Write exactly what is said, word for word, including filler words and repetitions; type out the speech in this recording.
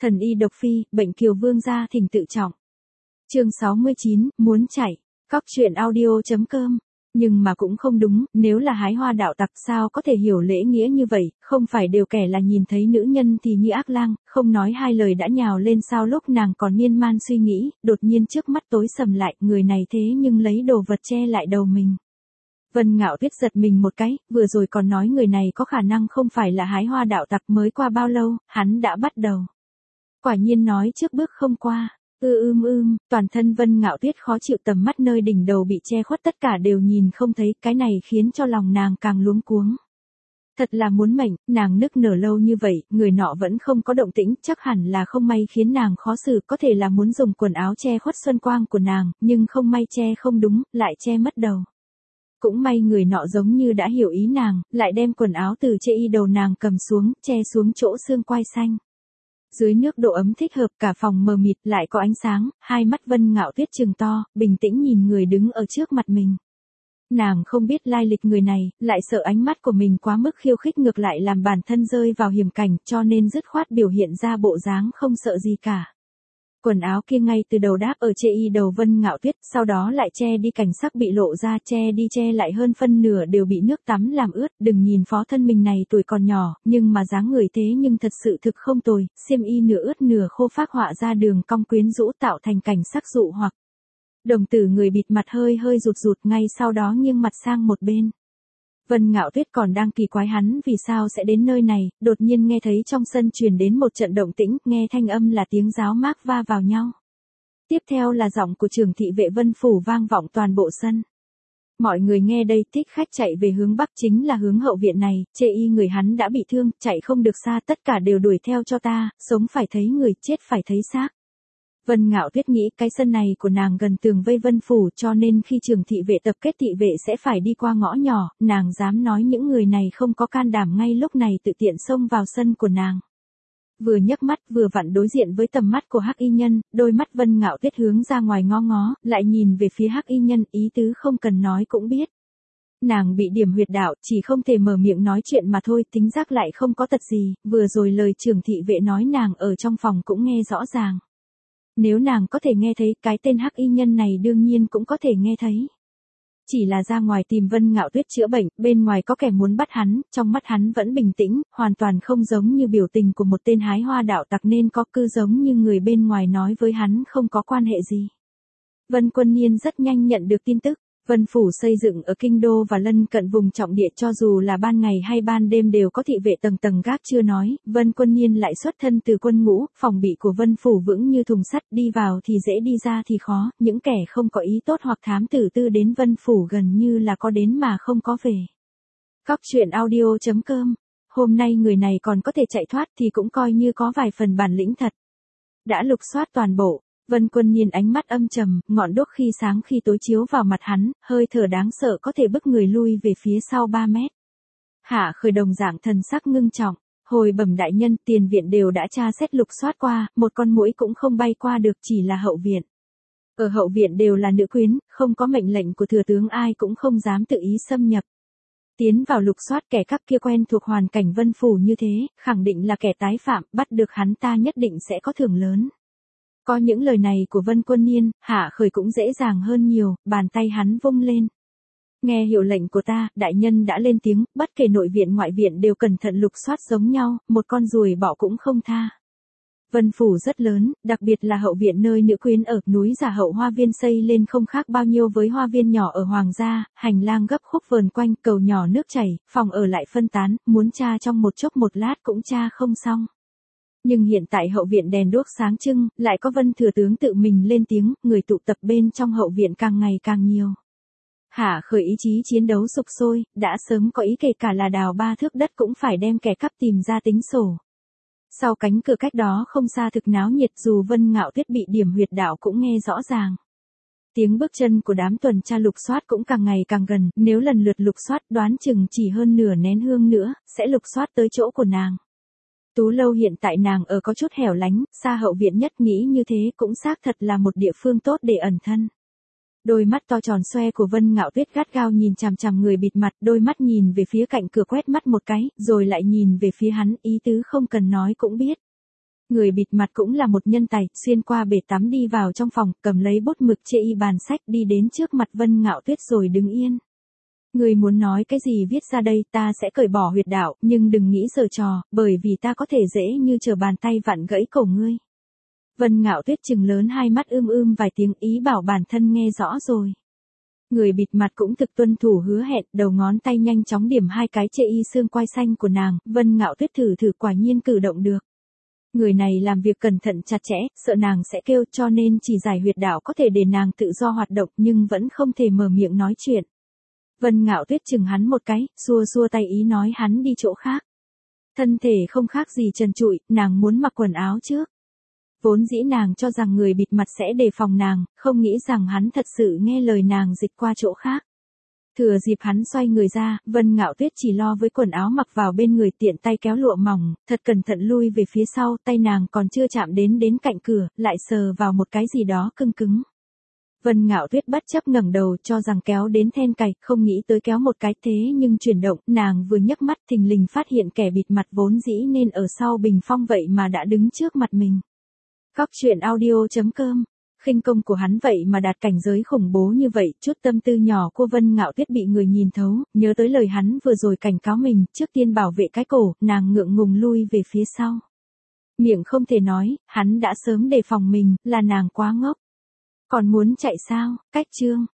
Thần y độc phi, bệnh kiều vương gia thỉnh tự trọng. Chương sáu mươi chín, muốn chạy. Cóc truyện audio.com. Nhưng mà cũng không đúng, nếu là hái hoa đạo tặc sao có thể hiểu lễ nghĩa như vậy, không phải đều kẻ là nhìn thấy nữ nhân thì như ác lang, không nói hai lời đã nhào lên sao. Lúc nàng còn miên man suy nghĩ, đột nhiên trước mắt tối sầm lại, người này thế nhưng lấy đồ vật che lại đầu mình. Vân Ngạo Tuyết giật mình một cái, vừa rồi còn nói người này có khả năng không phải là hái hoa đạo tặc, mới qua bao lâu, hắn đã bắt đầu. Quả nhiên nói trước bước không qua. Ư ưm ưm, toàn thân Vân Ngạo Tuyết khó chịu, tầm mắt nơi đỉnh đầu bị che khuất tất cả đều nhìn không thấy, cái này khiến cho lòng nàng càng luống cuống. Thật là muốn mệnh, nàng nức nở lâu như vậy, người nọ vẫn không có động tĩnh, chắc hẳn là không may khiến nàng khó xử, có thể là muốn dùng quần áo che khuất xuân quang của nàng, nhưng không may che không đúng, lại che mất đầu. Cũng may người nọ giống như đã hiểu ý nàng, lại đem quần áo từ che y đầu nàng cầm xuống, che xuống chỗ xương quai xanh. Dưới nước độ ấm thích hợp, cả phòng mờ mịt, lại có ánh sáng, hai mắt Vân Ngạo Tuyết trừng to, bình tĩnh nhìn người đứng ở trước mặt mình. Nàng không biết lai lịch người này, lại sợ ánh mắt của mình quá mức khiêu khích ngược lại làm bản thân rơi vào hiểm cảnh, cho nên dứt khoát biểu hiện ra bộ dáng không sợ gì cả. Quần áo kia ngay từ đầu đáp ở che y đầu Vân Ngạo Tuyết, sau đó lại che đi cảnh sắc bị lộ ra, che đi che lại hơn phân nửa đều bị nước tắm làm ướt. Đừng nhìn phó thân mình này tuổi còn nhỏ, nhưng mà dáng người thế nhưng thật sự thực không tồi, xiêm y nửa ướt nửa khô phác họa ra đường cong quyến rũ tạo thành cảnh sắc dụ hoặc. Đồng tử người bịt mặt hơi hơi rụt rụt, ngay sau đó nghiêng mặt sang một bên. Vân Ngạo Tuyết còn đang kỳ quái hắn vì sao sẽ đến nơi này, đột nhiên nghe thấy trong sân truyền đến một trận động tĩnh, nghe thanh âm là tiếng giáo mác va vào nhau. Tiếp theo là giọng của trưởng thị vệ Vân Phủ vang vọng toàn bộ sân. Mọi người nghe đây, thích khách chạy về hướng bắc, chính là hướng hậu viện này, chê y người hắn đã bị thương, chạy không được xa, tất cả đều đuổi theo cho ta, sống phải thấy người, chết phải thấy xác. Vân Ngạo Tuyết nghĩ cái sân này của nàng gần tường vây Vân Phủ, cho nên khi trường thị vệ tập kết thị vệ sẽ phải đi qua ngõ nhỏ, nàng dám nói những người này không có can đảm ngay lúc này tự tiện xông vào sân của nàng. Vừa nhấc mắt vừa vặn đối diện với tầm mắt của Hắc Y Nhân, đôi mắt Vân Ngạo Tuyết hướng ra ngoài ngó ngó, lại nhìn về phía Hắc Y Nhân, ý tứ không cần nói cũng biết. Nàng bị điểm huyệt đạo, chỉ không thể mở miệng nói chuyện mà thôi, tính giác lại không có tật gì, vừa rồi lời trưởng thị vệ nói nàng ở trong phòng cũng nghe rõ ràng. Nếu nàng có thể nghe thấy, cái tên Hắc Y Nhân này đương nhiên cũng có thể nghe thấy. Chỉ là ra ngoài tìm Vân Ngạo Tuyết chữa bệnh, bên ngoài có kẻ muốn bắt hắn, trong mắt hắn vẫn bình tĩnh, hoàn toàn không giống như biểu tình của một tên hái hoa đạo tặc nên có, cứ giống như người bên ngoài nói với hắn không có quan hệ gì. Vân Quân Niên rất nhanh nhận được tin tức. Vân Phủ xây dựng ở kinh đô và lân cận vùng trọng địa, cho dù là ban ngày hay ban đêm đều có thị vệ tầng tầng gác, chưa nói, Vân Quân Niên lại xuất thân từ quân ngũ, phòng bị của Vân Phủ vững như thùng sắt, đi vào thì dễ đi ra thì khó, những kẻ không có ý tốt hoặc thám tử tư đến Vân Phủ gần như là có đến mà không có về. Cóc truyện audio.com. Hôm nay người này còn có thể chạy thoát thì cũng coi như có vài phần bản lĩnh thật. Đã lục soát toàn bộ. Vân Quân Niên ánh mắt âm trầm, ngọn đuốc khi sáng khi tối chiếu vào mặt hắn, hơi thở đáng sợ có thể bức người lui về phía sau ba mét. Hạ Khởi đồng dạng thần sắc ngưng trọng, hồi bẩm đại nhân, tiền viện đều đã tra xét lục soát qua, một con muỗi cũng không bay qua được, chỉ là hậu viện. Ở hậu viện đều là nữ quyến, không có mệnh lệnh của thừa tướng ai cũng không dám tự ý xâm nhập. Tiến vào lục soát kẻ cắp kia quen thuộc hoàn cảnh Vân Phủ như thế, khẳng định là kẻ tái phạm, bắt được hắn ta nhất định sẽ có thưởng lớn. Có những lời này của Vân Quân Niên, Hạ Khởi cũng dễ dàng hơn nhiều, bàn tay hắn vung lên. Nghe hiệu lệnh của ta, đại nhân đã lên tiếng, bất kể nội viện ngoại viện đều cẩn thận lục soát giống nhau, một con ruồi bọ cũng không tha. Vân Phủ rất lớn, đặc biệt là hậu viện nơi nữ quyến ở, núi giả hậu hoa viên xây lên không khác bao nhiêu với hoa viên nhỏ ở Hoàng gia, hành lang gấp khúc vờn quanh, cầu nhỏ nước chảy, phòng ở lại phân tán, muốn tra trong một chốc một lát cũng tra không xong. Nhưng hiện tại hậu viện đèn đuốc sáng trưng, lại có Vân thừa tướng tự mình lên tiếng, người tụ tập bên trong hậu viện càng ngày càng nhiều. Hạ Khởi ý chí chiến đấu sục sôi, đã sớm có ý kể cả là đào ba thước đất cũng phải đem kẻ cắp tìm ra tính sổ. Sau cánh cửa cách đó không xa thực náo nhiệt, dù Vân Ngạo Tuyết bị điểm huyệt đạo cũng nghe rõ ràng. Tiếng bước chân của đám tuần tra lục soát cũng càng ngày càng gần, nếu lần lượt lục soát đoán chừng chỉ hơn nửa nén hương nữa, sẽ lục soát tới chỗ của nàng. Tú Lâu hiện tại nàng ở có chút hẻo lánh, xa hậu viện nhất, nghĩ như thế cũng xác thật là một địa phương tốt để ẩn thân. Đôi mắt to tròn xoe của Vân Ngạo Tuyết gắt gao nhìn chằm chằm người bịt mặt, đôi mắt nhìn về phía cạnh cửa quét mắt một cái, rồi lại nhìn về phía hắn, ý tứ không cần nói cũng biết. Người bịt mặt cũng là một nhân tài, xuyên qua bể tắm đi vào trong phòng, cầm lấy bút mực chê y bàn sách đi đến trước mặt Vân Ngạo Tuyết rồi đứng yên. Người muốn nói cái gì viết ra đây, ta sẽ cởi bỏ huyệt đạo, nhưng đừng nghĩ giở trò, bởi vì ta có thể dễ như trở bàn tay vặn gãy cổ ngươi. Vân Ngạo Tuyết trừng lớn hai mắt ưm ưm vài tiếng, ý bảo bản thân nghe rõ rồi. Người bịt mặt cũng thực tuân thủ hứa hẹn, đầu ngón tay nhanh chóng điểm hai cái chê y xương quai xanh của nàng, Vân Ngạo Tuyết thử thử quả nhiên cử động được. Người này làm việc cẩn thận chặt chẽ, sợ nàng sẽ kêu, cho nên chỉ giải huyệt đạo có thể để nàng tự do hoạt động nhưng vẫn không thể mở miệng nói chuyện. Vân Ngạo Tuyết chừng hắn một cái, xua xua tay ý nói hắn đi chỗ khác. Thân thể không khác gì trần trụi, nàng muốn mặc quần áo trước. Vốn dĩ nàng cho rằng người bịt mặt sẽ đề phòng nàng, không nghĩ rằng hắn thật sự nghe lời nàng dịch qua chỗ khác. Thừa dịp hắn xoay người ra, Vân Ngạo Tuyết chỉ lo với quần áo mặc vào bên người, tiện tay kéo lụa mỏng, thật cẩn thận lui về phía sau, tay nàng còn chưa chạm đến đến cạnh cửa, lại sờ vào một cái gì đó cứng cứng. Vân Ngạo Tuyết bất chấp ngẩng đầu cho rằng kéo đến then cài, không nghĩ tới kéo một cái thế nhưng chuyển động, nàng vừa nhấc mắt thình lình phát hiện kẻ bịt mặt vốn dĩ nên ở sau bình phong vậy mà đã đứng trước mặt mình. Cóc truyện audio chấm com. Khinh công của hắn vậy mà đạt cảnh giới khủng bố như vậy, chút tâm tư nhỏ của Vân Ngạo Tuyết bị người nhìn thấu, nhớ tới lời hắn vừa rồi cảnh cáo mình, trước tiên bảo vệ cái cổ, nàng ngượng ngùng lui về phía sau. Miệng không thể nói, hắn đã sớm đề phòng mình, là nàng quá ngốc. Còn muốn chạy sao, cách chương.